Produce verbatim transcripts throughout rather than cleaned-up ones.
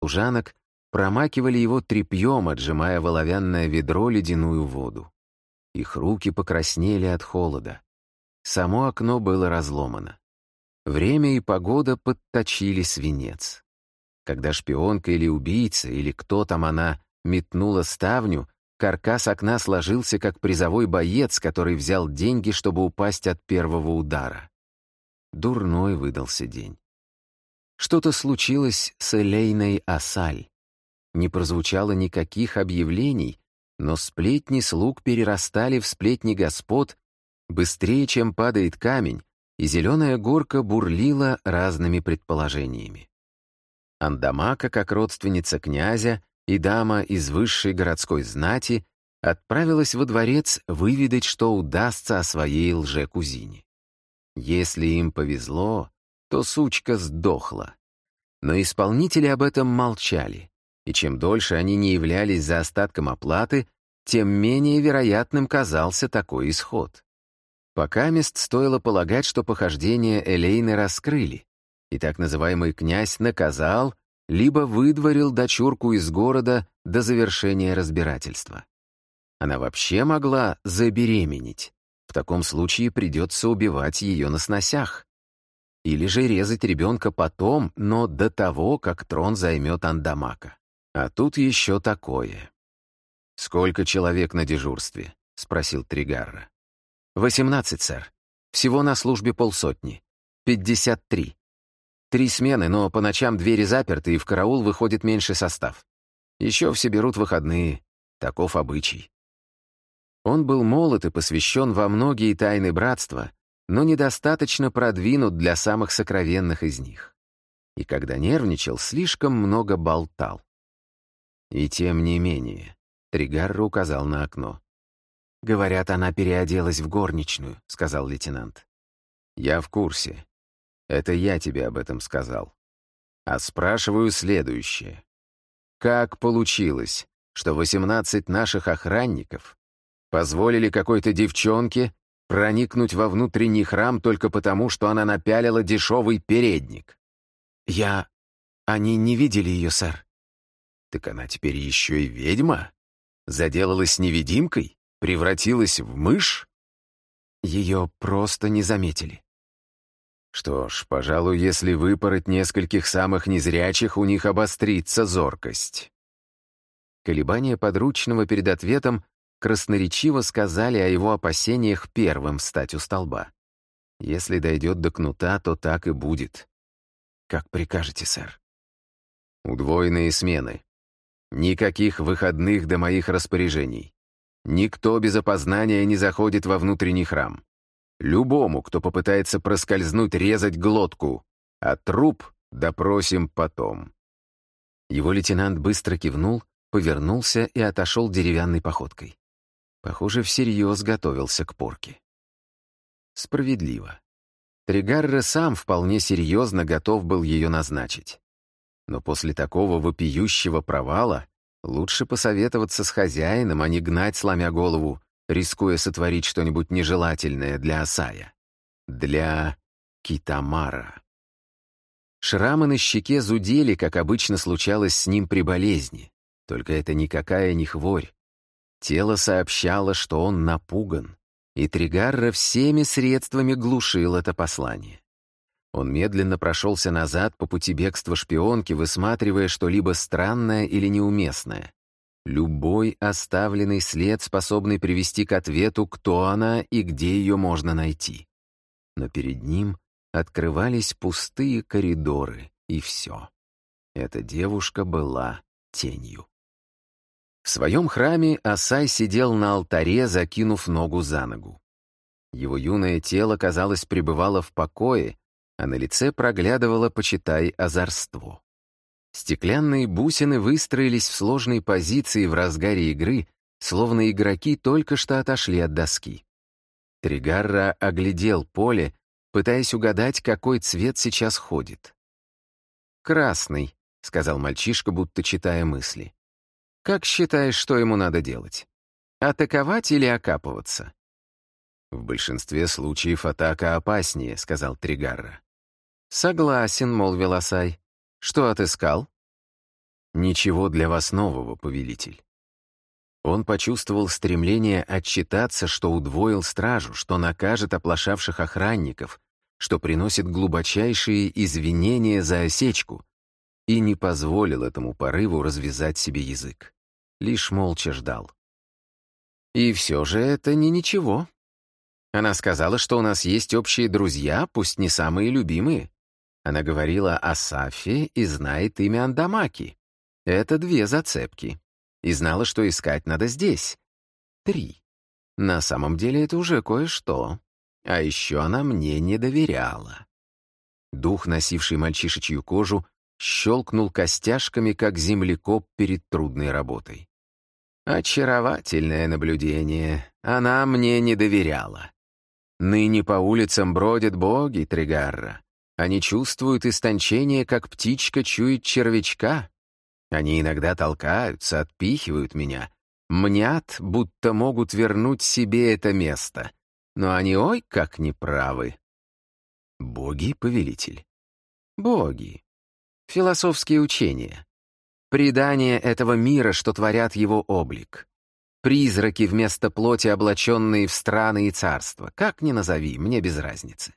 служанок промакивали его тряпьем, отжимая в оловянное ведро ледяную воду. Их руки покраснели от холода. Само окно было разломано. Время и погода подточили свинец. Когда шпионка или убийца, или кто там она, метнула ставню, каркас окна сложился как призовой боец, который взял деньги, чтобы упасть от первого удара. Дурной выдался день. Что-то случилось с Элейной Асаль. Не прозвучало никаких объявлений, но сплетни слуг перерастали в сплетни господ быстрее, чем падает камень, и зеленая горка бурлила разными предположениями. Андамака, как родственница князя и дама из высшей городской знати, отправилась во дворец выведать, что удастся о своей лже-кузине. Если им повезло, то сучка сдохла. Но исполнители об этом молчали, и чем дольше они не являлись за остатком оплаты, тем менее вероятным казался такой исход. Покамест стоило полагать, что похождения Элейны раскрыли, и так называемый князь наказал, либо выдворил дочурку из города до завершения разбирательства. Она вообще могла забеременеть. В таком случае придется убивать ее на сносях. Или же резать ребенка потом, но до того, как трон займет Андамака. А тут еще такое. «Сколько человек на дежурстве?» — спросил Тригарра. «Восемнадцать, сэр. Всего на службе полсотни. Пятьдесят три. Три смены, но по ночам двери заперты, и в караул выходит меньший состав. Еще все берут выходные. Таков обычай». Он был молод и посвящен во многие тайны братства, но недостаточно продвинут для самых сокровенных из них. И когда нервничал, слишком много болтал. И тем не менее, Тригарра указал на окно. «Говорят, она переоделась в горничную», — сказал лейтенант. «Я в курсе. Это я тебе об этом сказал. А спрашиваю следующее. Как получилось, что восемнадцать наших охранников позволили какой-то девчонке проникнуть во внутренний храм только потому, что она напялила дешевый передник?» «Я... Они не видели ее, сэр». «Так она теперь еще и ведьма? Заделалась невидимкой? Превратилась в мышь?» «Ее просто не заметили». «Что ж, пожалуй, если выпороть нескольких самых незрячих, у них обострится зоркость». Колебания подручного перед ответом красноречиво сказали о его опасениях первым встать у столба. Если дойдет до кнута, то так и будет. «Как прикажете, сэр». «Удвоенные смены. Никаких выходных до моих распоряжений. Никто без опознания не заходит во внутренний храм. Любому, кто попытается проскользнуть, резать глотку, а труп допросим потом». Его лейтенант быстро кивнул, повернулся и отошел деревянной походкой. Похоже, всерьез готовился к порке. Справедливо. Тригарра сам вполне серьезно готов был ее назначить. Но после такого вопиющего провала лучше посоветоваться с хозяином, а не гнать, сломя голову, рискуя сотворить что-нибудь нежелательное для Асая. Для Китамара. Шрамы на щеке зудели, как обычно случалось с ним при болезни. Только это никакая не хворь. Тело сообщало, что он напуган, и Тригарра всеми средствами глушил это послание. Он медленно прошелся назад по пути бегства шпионки, высматривая что-либо странное или неуместное. Любой оставленный след, способный привести к ответу, кто она и где ее можно найти. Но перед ним открывались пустые коридоры, и все. Эта девушка была тенью. В своем храме Асай сидел на алтаре, закинув ногу за ногу. Его юное тело, казалось, пребывало в покое, а на лице проглядывало, почитай, озорство. Стеклянные бусины выстроились в сложной позиции в разгаре игры, словно игроки только что отошли от доски. Тригарра оглядел поле, пытаясь угадать, какой цвет сейчас ходит. «Красный», — сказал мальчишка, будто читая мысли. «Как считаешь, что ему надо делать? Атаковать или окапываться?» «В большинстве случаев атака опаснее», — сказал Тригарра. «Согласен», — молвил Асай. «Что отыскал?» Ничего для вас нового, повелитель». Он почувствовал стремление отчитаться, что удвоил стражу, что накажет оплошавших охранников, что приносит глубочайшие извинения за осечку, и не позволил этому порыву развязать себе язык. Лишь молча ждал. И все же это не ничего. Она сказала, что у нас есть общие друзья, пусть не самые любимые. Она говорила о Сафе и знает имя Андамаки. Это две зацепки. И знала, что искать надо здесь. Три. На самом деле это уже кое-что. А еще она мне не доверяла. Дух, носивший мальчишечью кожу, щелкнул костяшками, как землекоп перед трудной работой. Очаровательное наблюдение. Она мне не доверяла. Ныне по улицам бродят боги Тригарра. Они чувствуют истончение, как птичка чует червячка. Они иногда толкаются, отпихивают меня, мнят, будто могут вернуть себе это место. Но они ой как неправы. Боги, повелитель? Боги. Философские учения. Предания этого мира, что творят его облик. Призраки вместо плоти, облаченные в страны и царства. Как ни назови, мне без разницы.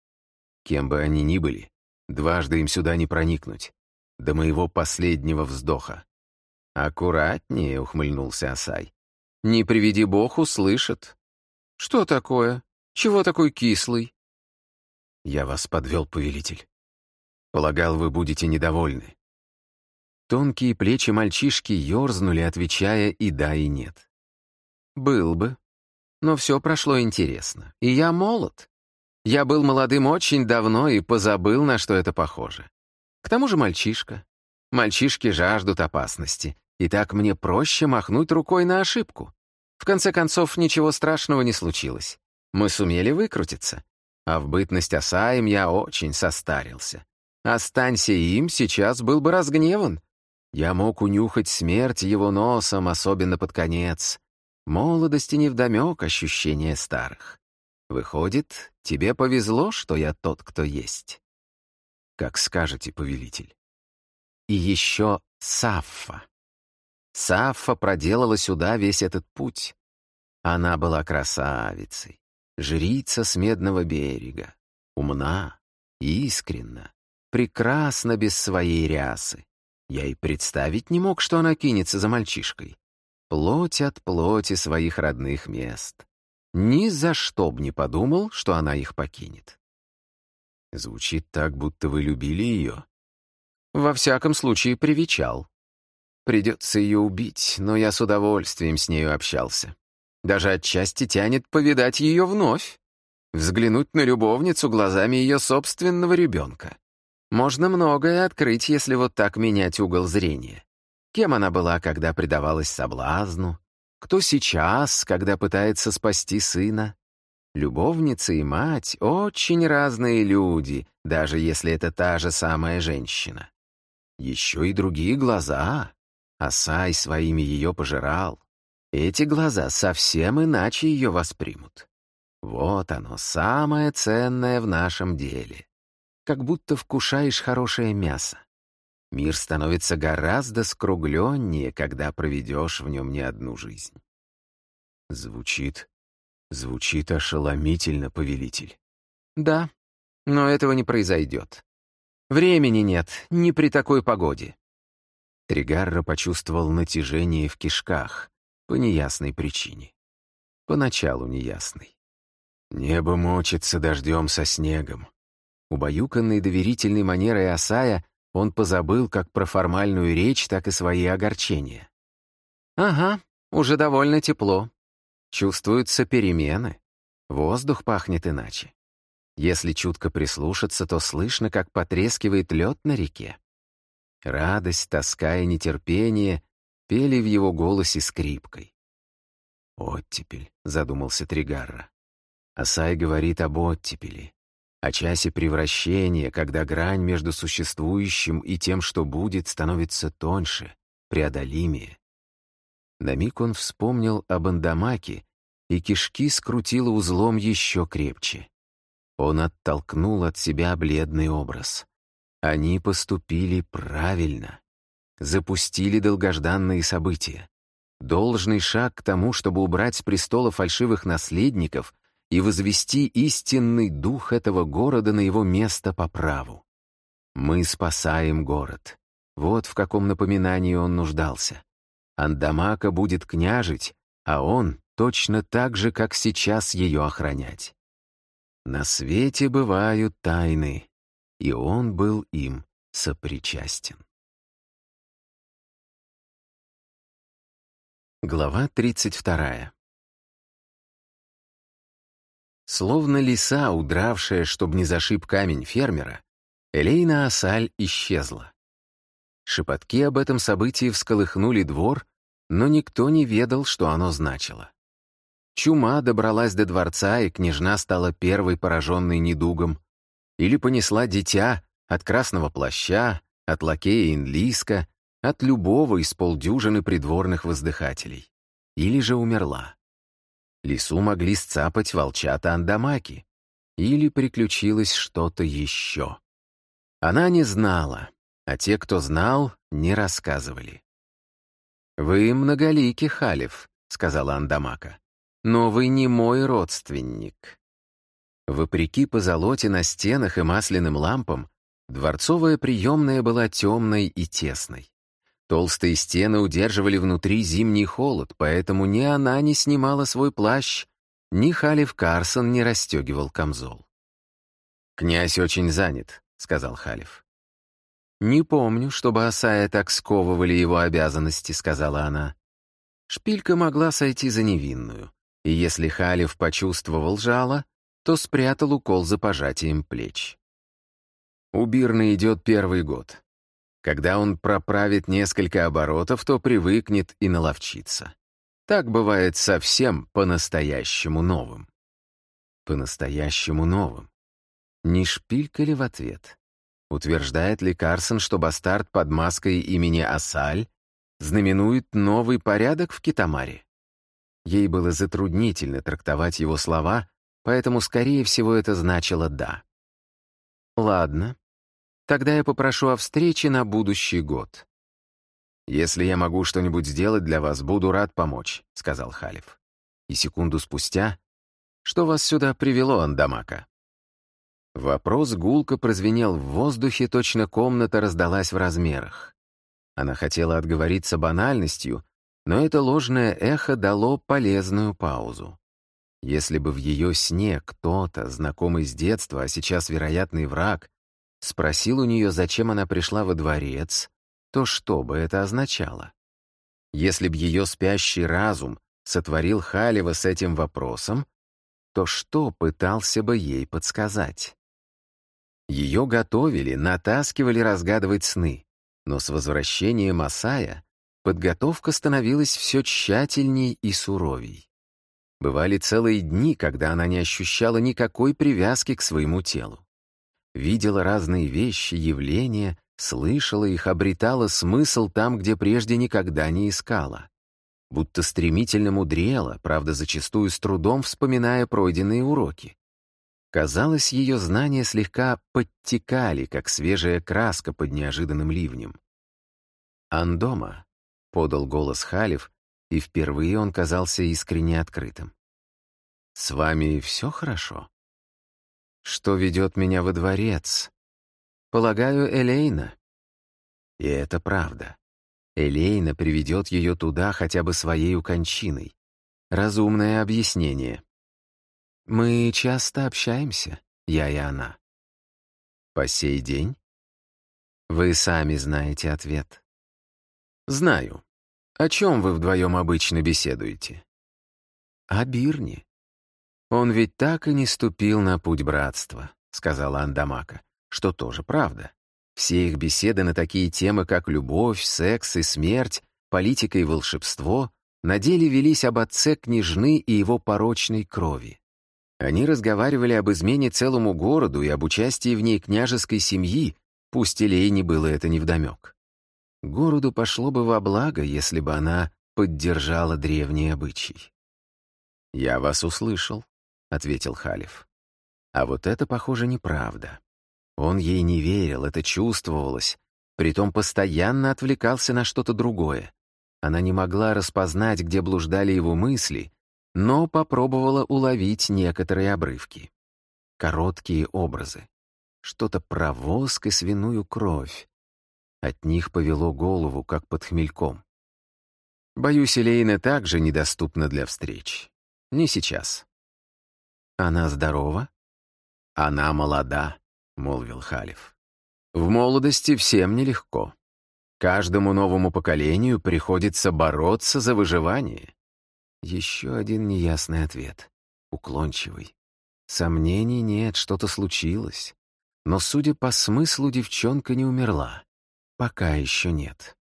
Кем бы они ни были, дважды им сюда не проникнуть. До моего последнего вздоха. «Аккуратнее», — ухмыльнулся Асай. «Не приведи бог, услышат». «Что такое? Чего такой кислый?» «Я вас подвел, повелитель. Полагал, вы будете недовольны». Тонкие плечи мальчишки ерзнули, отвечая и да, и нет. «Был бы. Но все прошло интересно. И я молод. Я был молодым очень давно и позабыл, на что это похоже. К тому же мальчишка. Мальчишки жаждут опасности, и так мне проще махнуть рукой на ошибку. В конце концов, ничего страшного не случилось. Мы сумели выкрутиться. А в бытность Асаем я очень состарился. Останься им, сейчас был бы разгневан. Я мог унюхать смерть его носом, особенно под конец. Молодости невдомек ощущения старых. Выходит, тебе повезло, что я тот, кто есть. Как скажете, повелитель. И еще Саффа. Саффа проделала сюда весь этот путь. Она была красавицей, жрица с Медного берега, умна, искренна, прекрасна без своей рясы. Я и представить не мог, что она кинется за мальчишкой. Плоть от плоти своих родных мест. Ни за что б не подумал, что она их покинет. Звучит так, будто вы любили ее. Во всяком случае, привечал. Придется ее убить, но я с удовольствием с нею общался. Даже отчасти тянет повидать ее вновь. Взглянуть на любовницу глазами ее собственного ребенка. Можно многое открыть, если вот так менять угол зрения. Кем она была, когда предавалась соблазну? Кто сейчас, когда пытается спасти сына? Любовница и мать — очень разные люди, даже если это та же самая женщина. Еще и другие глаза. Асай своими ее пожирал. Эти глаза совсем иначе ее воспримут. Вот оно, самое ценное в нашем деле. Как будто вкушаешь хорошее мясо. Мир становится гораздо скругленнее, когда проведешь в нем не одну жизнь. Звучит, звучит ошеломительно, повелитель. Да, но этого не произойдет. Времени нет, не при такой погоде. Тригарра почувствовал натяжение в кишках по неясной причине. Поначалу неясной. Небо мочится дождем со снегом. Убаюканный доверительной манерой Асая, он позабыл как про формальную речь, так и свои огорчения. «Ага, уже довольно тепло. Чувствуются перемены. Воздух пахнет иначе. Если чутко прислушаться, то слышно, как потрескивает лед на реке». Радость, тоска и нетерпение пели в его голосе скрипкой. «Оттепель», — задумался Тригарра. Асай говорит об оттепели, о часе превращения, когда грань между существующим и тем, что будет, становится тоньше, преодолимее. На миг он вспомнил об Андамаке, и кишки скрутило узлом еще крепче. Он оттолкнул от себя бледный образ. Они поступили правильно. запустили долгожданные события. Должный шаг к тому, чтобы убрать с престола фальшивых наследников и возвести истинный дух этого города на его место по праву. Мы спасаем город. Вот в каком напоминании он нуждался. Андамака будет княжить, а он точно так же, как сейчас, ее охранять. На свете бывают тайны, и он был им сопричастен. Глава тридцать вторая. Словно лиса, удравшая, чтобы не зашиб камень фермера, Элейна Асаль исчезла. Шепотки об этом событии всколыхнули двор, но никто не ведал, что оно значило. Чума добралась до дворца, и княжна стала первой пораженной недугом. Или понесла дитя от красного плаща, от лакея Инлиска, от любого из полдюжины придворных воздыхателей. Или же умерла. Лису могли сцапать волчата Андамаки. Или приключилось что-то еще. Она не знала, а те, кто знал, не рассказывали. «Вы многоликий, Халев», — сказала Андамака, — «но вы не мой родственник». Вопреки позолоте на стенах и масляным лампам, дворцовая приемная была темной и тесной. Толстые стены удерживали внутри зимний холод, поэтому ни она не снимала свой плащ, ни Халев Карсон не расстегивал камзол. «Князь очень занят», — сказал Халев. «Не помню, чтобы Асая так сковывали его обязанности», — сказала она. Шпилька могла сойти за невинную, и если Халев почувствовал жало, то спрятал укол за пожатием плеч. У Бирны идет первый год. Когда он проправит несколько оборотов, то привыкнет и наловчится. Так бывает совсем по-настоящему новым. По-настоящему новым. Не Шпилька ли в ответ? Утверждает ли Карсон, что бастард под маской имени Асаль знаменует новый порядок в Китамаре? Ей было затруднительно трактовать его слова, поэтому, скорее всего, это значило «да». «Ладно, тогда я попрошу о встрече на будущий год». «Если я могу что-нибудь сделать для вас, буду рад помочь», — сказал Халев. И секунду спустя: «Что вас сюда привело, Андамака?» Вопрос гулко прозвенел в воздухе, точно комната раздалась в размерах. Она хотела отговориться банальностью, но это ложное эхо дало полезную паузу. Если бы в ее сне кто-то, знакомый с детства, а сейчас вероятный враг, спросил у нее, зачем она пришла во дворец, то что бы это означало? Если б ее спящий разум сотворил Халева с этим вопросом, то что пытался бы ей подсказать? Ее готовили, натаскивали разгадывать сны, но с возвращением Асая подготовка становилась все тщательней и суровей. Бывали целые дни, когда она не ощущала никакой привязки к своему телу. Видела разные вещи, явления, слышала их, обретала смысл там, где прежде никогда не искала. Будто стремительно мудрела, правда, зачастую с трудом вспоминая пройденные уроки. Казалось, ее знания слегка подтекали, как свежая краска под неожиданным ливнем. «Андома», — подал голос Халев, и впервые он казался искренне открытым. «С вами все хорошо? Что ведет меня во дворец? Полагаю, Элейна». И это правда. Элейна приведет ее туда хотя бы своей кончиной. Разумное объяснение. Мы часто общаемся, я и она. По сей день? Вы сами знаете ответ. Знаю. О чем вы вдвоем обычно беседуете? О Бирне. Он ведь так и не ступил на путь братства, сказала Андамака, что тоже правда. Все их беседы на такие темы, как любовь, секс и смерть, политика и волшебство, на деле велись об отце княжны и его порочной крови. Они разговаривали об измене целому городу и об участии в ней княжеской семьи, пусть Элейне было это невдомек. Городу пошло бы во благо, если бы она поддержала древний обычай. «Я вас услышал», — ответил Халев. А вот это, похоже, неправда. Он ей не верил, это чувствовалось. Притом постоянно отвлекался на что-то другое. Она не могла распознать, где блуждали его мысли, но попробовала уловить некоторые обрывки. Короткие образы. Что-то про воск и свиную кровь. От них повело голову, как под хмельком. Боюсь, Элейна также недоступна для встреч. Не сейчас. Она здорова? Она молода, — молвил Халиф. В молодости всем нелегко. Каждому новому поколению приходится бороться за выживание. Еще один неясный ответ. Уклончивый. Сомнений нет, что-то случилось. Но, судя по смыслу, девчонка не умерла. Пока еще нет.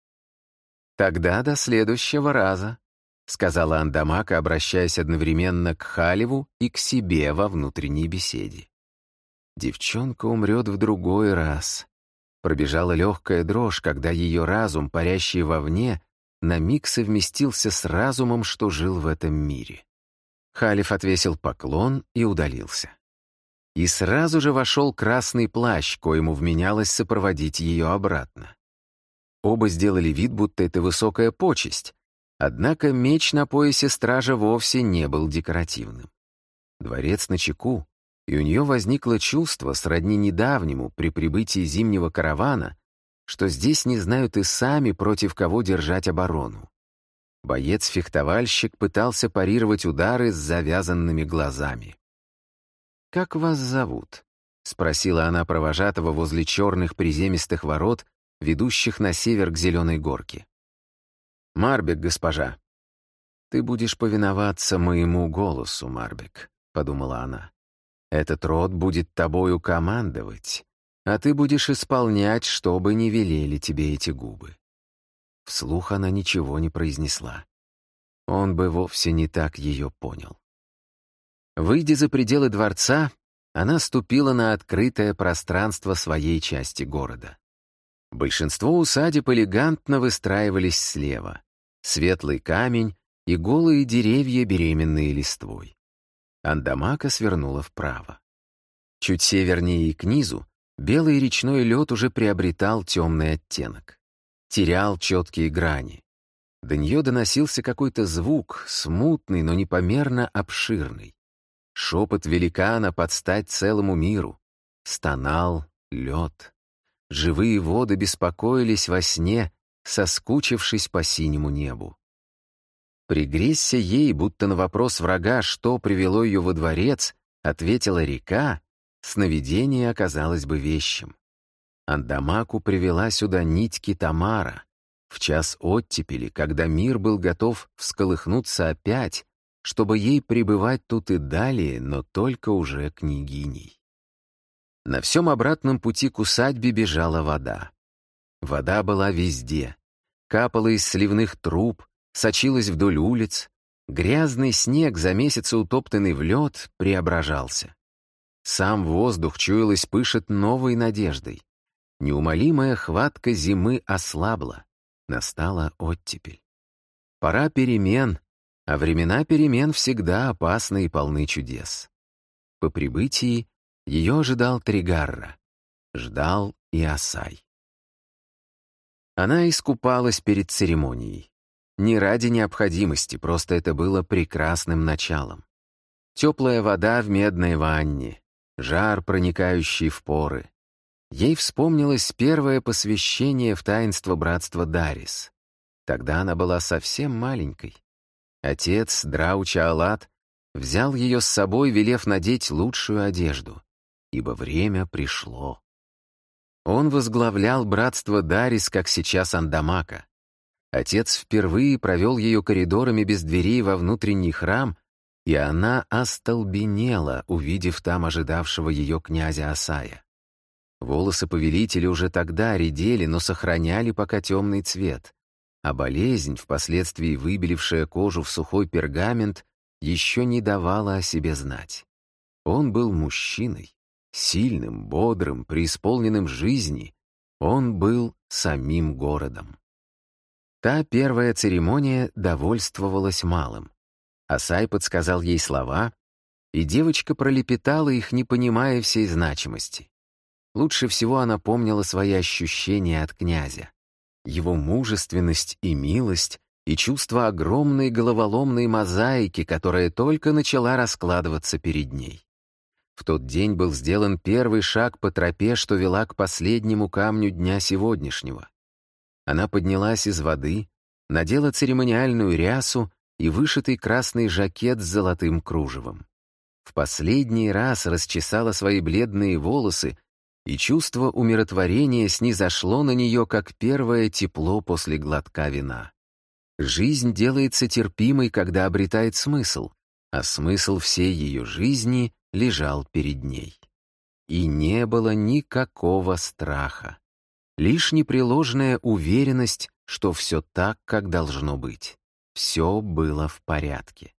«Тогда до следующего раза», — сказала Андамака, обращаясь одновременно к Халиву и к себе во внутренней беседе. «Девчонка умрет в другой раз». Пробежала легкая дрожь, когда ее разум, парящий вовне, на миг совместился с разумом, что жил в этом мире. Халиф отвесил поклон и удалился. И сразу же вошел красный плащ, коему вменялось сопроводить ее обратно. Оба сделали вид, будто это высокая почесть, однако меч на поясе стража вовсе не был декоративным. Дворец начеку, и у нее возникло чувство, сродни недавнему, при прибытии зимнего каравана, что здесь не знают и сами, против кого держать оборону. Боец-фехтовальщик пытался парировать удары с завязанными глазами. «Как вас зовут?» — спросила она провожатого возле черных приземистых ворот, ведущих на север к Зеленой горке. «Марбек, госпожа». «Ты будешь повиноваться моему голосу, Марбек», — подумала она. «Этот род будет тобою командовать, а ты будешь исполнять, что бы ни велели тебе эти губы». Вслух она ничего не произнесла. Он бы вовсе не так ее понял. Выйдя за пределы дворца, она ступила на открытое пространство своей части города. Большинство усадеб элегантно выстраивались слева. Светлый камень и голые деревья, беременные листвой. Андамака свернула вправо. Чуть севернее и к низу белый речной лед уже приобретал темный оттенок. Терял четкие грани. До нее доносился какой-то звук, смутный, но непомерно обширный. Шепот великана под стать целому миру. Стонал лед. Живые воды беспокоились во сне, соскучившись по синему небу. Пригресся ей, будто на вопрос врага, что привело ее во дворец, ответила река, сновидение оказалось бы вещим. Андамаку привела сюда нить Китамара, в час оттепели, когда мир был готов всколыхнуться опять, чтобы ей пребывать тут и далее, но только уже княгиней. На всем обратном пути к усадьбе бежала вода. Вода была везде. Капала из сливных труб, сочилась вдоль улиц. Грязный снег, за месяцы утоптанный в лед, преображался. Сам воздух, чуялось, пышет новой надеждой. Неумолимая хватка зимы ослабла. Настала оттепель. Пора перемен, а времена перемен всегда опасны и полны чудес. По прибытии ее ожидал Тригарра. Ждал и Асай. Она искупалась перед церемонией. Не ради необходимости, просто это было прекрасным началом. Теплая вода в медной ванне, жар, проникающий в поры. Ей вспомнилось первое посвящение в таинство братства Дарис. Тогда она была совсем маленькой. Отец, Драуча Алат, взял ее с собой, велев надеть лучшую одежду, ибо время пришло. Он возглавлял братство Дарис, как сейчас Андамака. Отец впервые провел ее коридорами без дверей во внутренний храм, и она остолбенела, увидев там ожидавшего ее князя Асая. Волосы повелителя уже тогда редели, но сохраняли пока темный цвет, а болезнь, впоследствии выбелившая кожу в сухой пергамент, еще не давала о себе знать. Он был мужчиной, сильным, бодрым, преисполненным жизни. Он был самим городом. Та первая церемония довольствовалась малым. Асай подсказал ей слова, и девочка пролепетала их, не понимая всей значимости. Лучше всего она помнила свои ощущения от князя. Его мужественность и милость, и чувство огромной головоломной мозаики, которая только начала раскладываться перед ней. В тот день был сделан первый шаг по тропе, что вела к последнему камню дня сегодняшнего. Она поднялась из воды, надела церемониальную рясу и вышитый красный жакет с золотым кружевом. В последний раз расчесала свои бледные волосы, и чувство умиротворения снизошло на нее, как первое тепло после глотка вина. Жизнь делается терпимой, когда обретает смысл, а смысл всей ее жизни лежал перед ней. И не было никакого страха, лишь непреложная уверенность, что все так, как должно быть. Все было в порядке.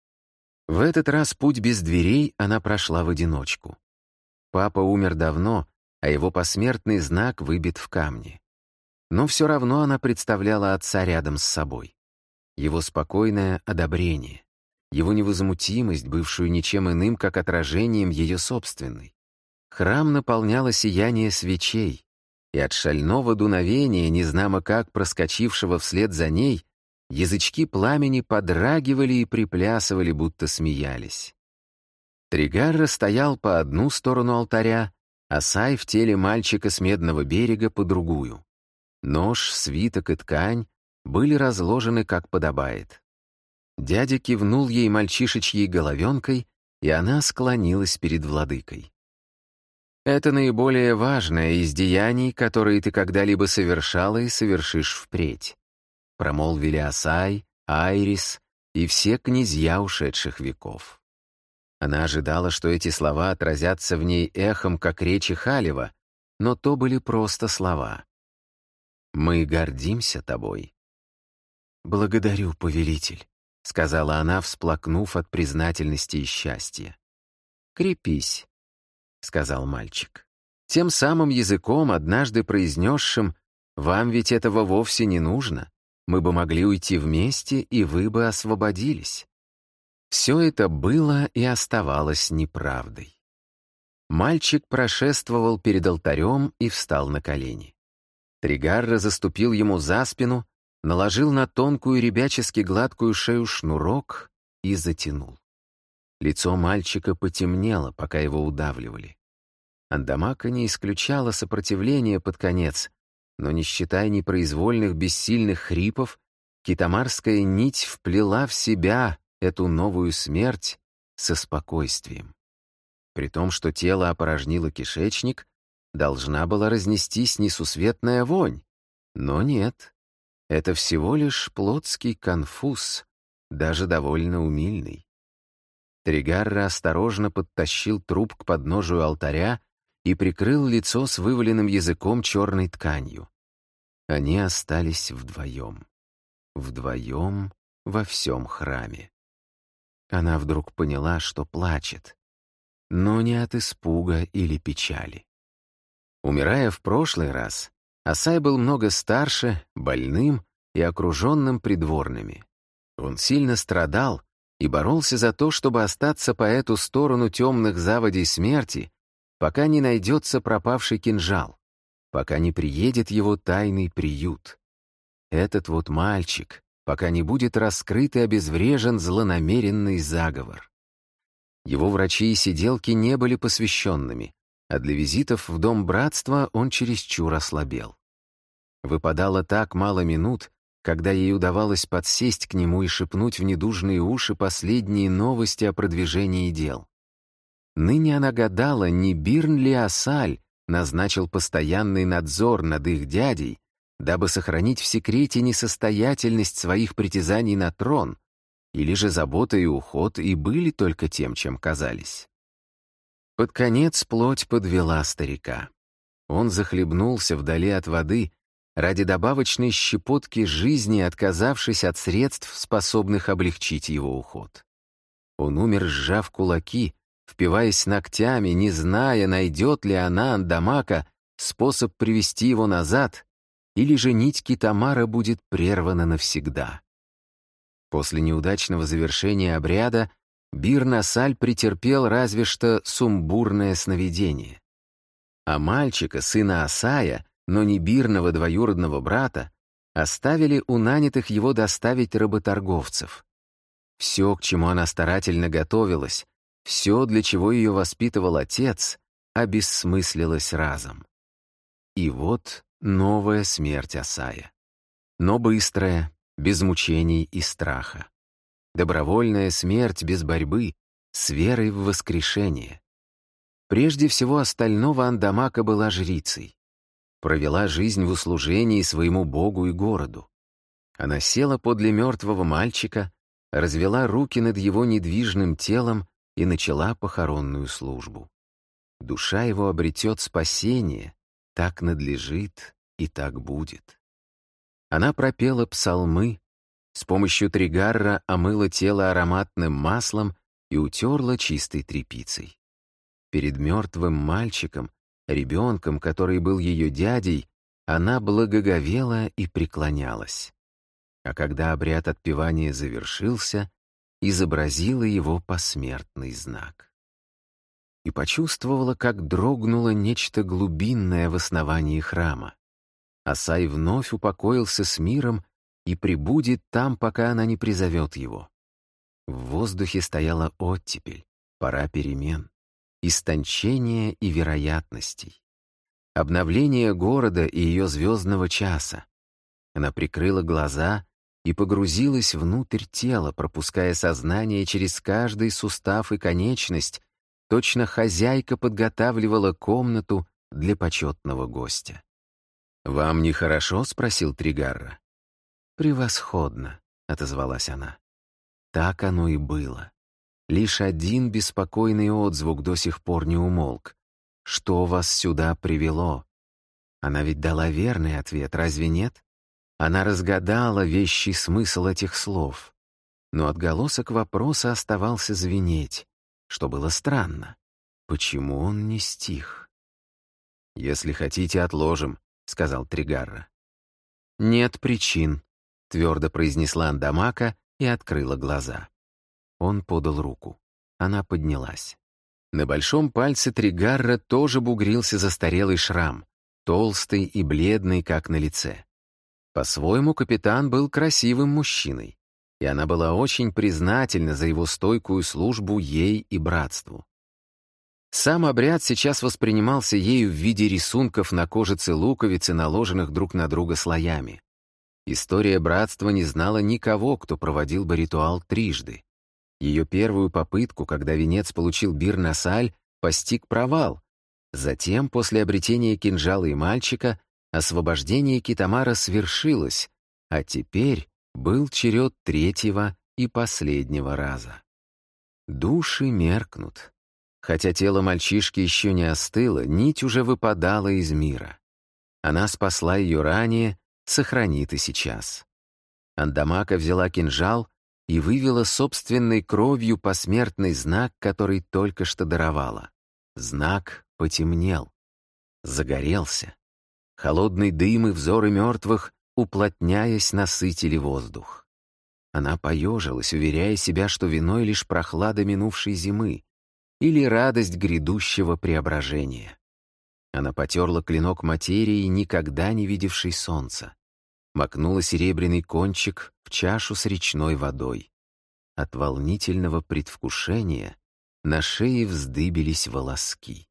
В этот раз путь без дверей она прошла в одиночку. Папа умер давно, а его посмертный знак выбит в камне. Но все равно она представляла отца рядом с собой. Его спокойное одобрение, его невозмутимость, бывшую ничем иным, как отражением ее собственной. Храм наполняло сияние свечей, и от шального дуновения, незнамо как проскочившего вслед за ней, язычки пламени подрагивали и приплясывали, будто смеялись. Тригарра стоял по одну сторону алтаря, а Сай в теле мальчика с Медного берега по другую. Нож, свиток и ткань были разложены, как подобает. Дядя кивнул ей мальчишечьей головенкой, и она склонилась перед владыкой. «Это наиболее важное из деяний, которые ты когда-либо совершала и совершишь впредь», промолвили Асай, Айрис и все князья ушедших веков. Она ожидала, что эти слова отразятся в ней эхом, как речи Халева, но то были просто слова. «Мы гордимся тобой». «Благодарю, повелитель», — сказала она, всплакнув от признательности и счастья. «Крепись», — сказал мальчик. Тем самым языком, однажды произнесшим: «Вам ведь этого вовсе не нужно. Мы бы могли уйти вместе, и вы бы освободились». Все это было и оставалось неправдой. Мальчик прошествовал перед алтарем и встал на колени. Тригарра заступил ему за спину, наложил на тонкую ребячески гладкую шею шнурок и затянул. Лицо мальчика потемнело, пока его удавливали. Андамака не исключала сопротивления под конец, но, не считая непроизвольных бессильных хрипов, китамарская нить вплела в себя эту новую смерть со спокойствием. При том, что тело опорожнило кишечник, должна была разнестись несусветная вонь. Но нет, это всего лишь плотский конфуз, даже довольно умильный. Тригарра осторожно подтащил труп к подножию алтаря и прикрыл лицо с вываленным языком черной тканью. Они остались вдвоем. Вдвоем во всем храме. Она вдруг поняла, что плачет, но не от испуга или печали. Умирая в прошлый раз, Асай был много старше, больным и окруженным придворными. Он сильно страдал и боролся за то, чтобы остаться по эту сторону темных заводей смерти, пока не найдется пропавший кинжал, пока не приедет его тайный приют. Этот вот мальчик, пока не будет раскрыт и обезврежен злонамеренный заговор. Его врачи и сиделки не были посвященными, а для визитов в дом братства он чересчур ослабел. Выпадало так мало минут, когда ей удавалось подсесть к нему и шепнуть в недужные уши последние новости о продвижении дел. Ныне она гадала, не Бирн ли Асаль назначил постоянный надзор над их дядей, дабы сохранить в секрете несостоятельность своих притязаний на трон, или же забота и уход и были только тем, чем казались. Под конец плоть подвела старика. Он захлебнулся вдали от воды ради добавочной щепотки жизни, отказавшись от средств, способных облегчить его уход. Он умер, сжав кулаки, впиваясь ногтями, не зная, найдет ли она, Андамака, способ привести его назад, или же нить Китамара будет прервана навсегда. После неудачного завершения обряда Бирн Асаль претерпел разве что сумбурное сновидение. а мальчика, сына Асая, но не Бирного двоюродного брата, оставили у нанятых его доставить работорговцев. Все, к чему она старательно готовилась, все, для чего ее воспитывал отец, обессмыслилось разом. И вот новая смерть Асая. Но быстрая, без мучений и страха. Добровольная смерть без борьбы, с верой в воскрешение. Прежде всего остального Андамака была жрицей. Провела жизнь в услужении своему богу и городу. Она села подле мертвого мальчика, развела руки над его недвижным телом и начала похоронную службу. Душа его обретет спасение, так надлежит и так будет. Она пропела псалмы, с помощью тригарра омыла тело ароматным маслом и утерла чистой тряпицей. Перед мертвым мальчиком, ребенком, который был ее дядей, она благоговела и преклонялась. А когда обряд отпевания завершился, изобразила его посмертный знак. И почувствовала, как дрогнуло нечто глубинное в основании храма. Асай вновь упокоился с миром и пребудет там, пока она не призовет его. В воздухе стояла оттепель, пора перемен, истончения и вероятностей. Обновление города и ее звездного часа. Она прикрыла глаза и погрузилась внутрь тела, пропуская сознание через каждый сустав и конечность, точно хозяйка подготавливала комнату для почетного гостя. «Вам нехорошо?» — спросил Тригарра. «Превосходно», — отозвалась она. Так оно и было. Лишь один беспокойный отзвук до сих пор не умолк. «Что вас сюда привело?» Она ведь дала верный ответ, разве нет? Она разгадала вещий смысл этих слов. Но отголосок вопроса оставался звенеть, что было странно. Почему он не стих? «Если хотите, отложим», — сказал Тригарра. «Нет причин», — твердо произнесла Андамака и открыла глаза. Он подал руку. Она поднялась. На большом пальце Тригарра тоже бугрился застарелый шрам, толстый и бледный, как на лице. По-своему, капитан был красивым мужчиной, и она была очень признательна за его стойкую службу ей и братству. Сам обряд сейчас воспринимался ею в виде рисунков на кожице луковицы, наложенных друг на друга слоями. История братства не знала никого, кто проводил бы ритуал трижды. Ее первую попытку, когда венец получил Бир-Насаль, постиг провал. Затем, после обретения кинжала и мальчика, освобождение Китамара свершилось, а теперь был черед третьего и последнего раза. Души меркнут. Хотя тело мальчишки еще не остыло, нить уже выпадала из мира. Она спасла ее ранее, сохранит и сейчас. Андамака взяла кинжал и вывела собственной кровью посмертный знак, который только что даровала. Знак потемнел, загорелся. Холодный дым и взоры мертвых, уплотняясь, насытили воздух. Она поежилась, уверяя себя, что виной лишь прохлада минувшей зимы или радость грядущего преображения. Она потерла клинок материи, никогда не видевшей солнца. Макнула серебряный кончик в чашу с речной водой. От волнительного предвкушения на шее вздыбились волоски.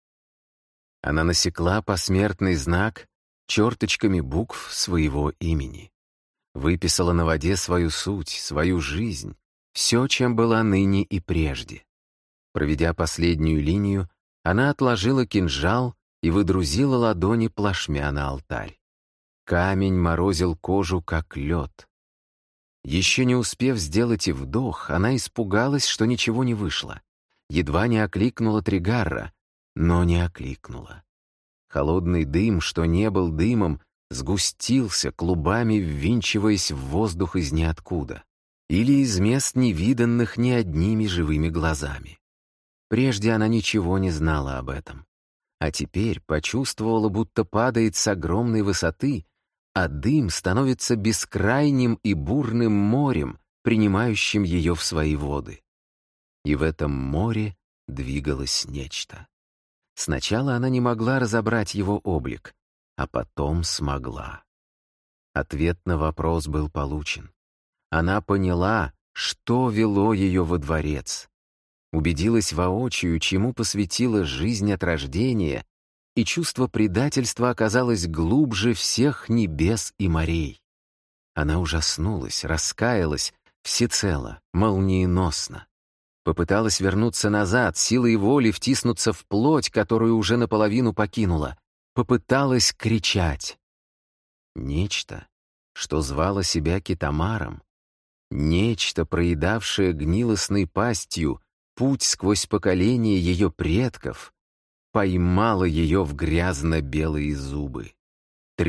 Она насекла посмертный знак черточками букв своего имени. Выписала на воде свою суть, свою жизнь, все, чем была ныне и прежде. Проведя последнюю линию, она отложила кинжал и выдрузила ладони плашмя на алтарь. Камень морозил кожу, как лед. Еще не успев сделать и вдох, она испугалась, что ничего не вышло. Едва не окликнула Тригарра, но не окликнула. Холодный дым, что не был дымом, сгустился, клубами ввинчиваясь в воздух из ниоткуда. Или из мест, невиданных ни одними живыми глазами. Прежде она ничего не знала об этом. А теперь почувствовала, будто падает с огромной высоты, а дым становится бескрайним и бурным морем, принимающим ее в свои воды. И в этом море двигалось нечто. Сначала она не могла разобрать его облик, а потом смогла. Ответ на вопрос был получен. Она поняла, что вело ее во дворец. Убедилась воочию, чему посвятила жизнь от рождения, и чувство предательства оказалось глубже всех небес и морей. Она ужаснулась, раскаялась, всецело, молниеносно. Попыталась вернуться назад, силой воли втиснуться в плоть, которую уже наполовину покинула. Попыталась кричать. Нечто, что звало себя Китамаром, нечто, проедавшее гнилостной пастью путь сквозь поколения ее предков, поймало ее в грязно-белые зубы.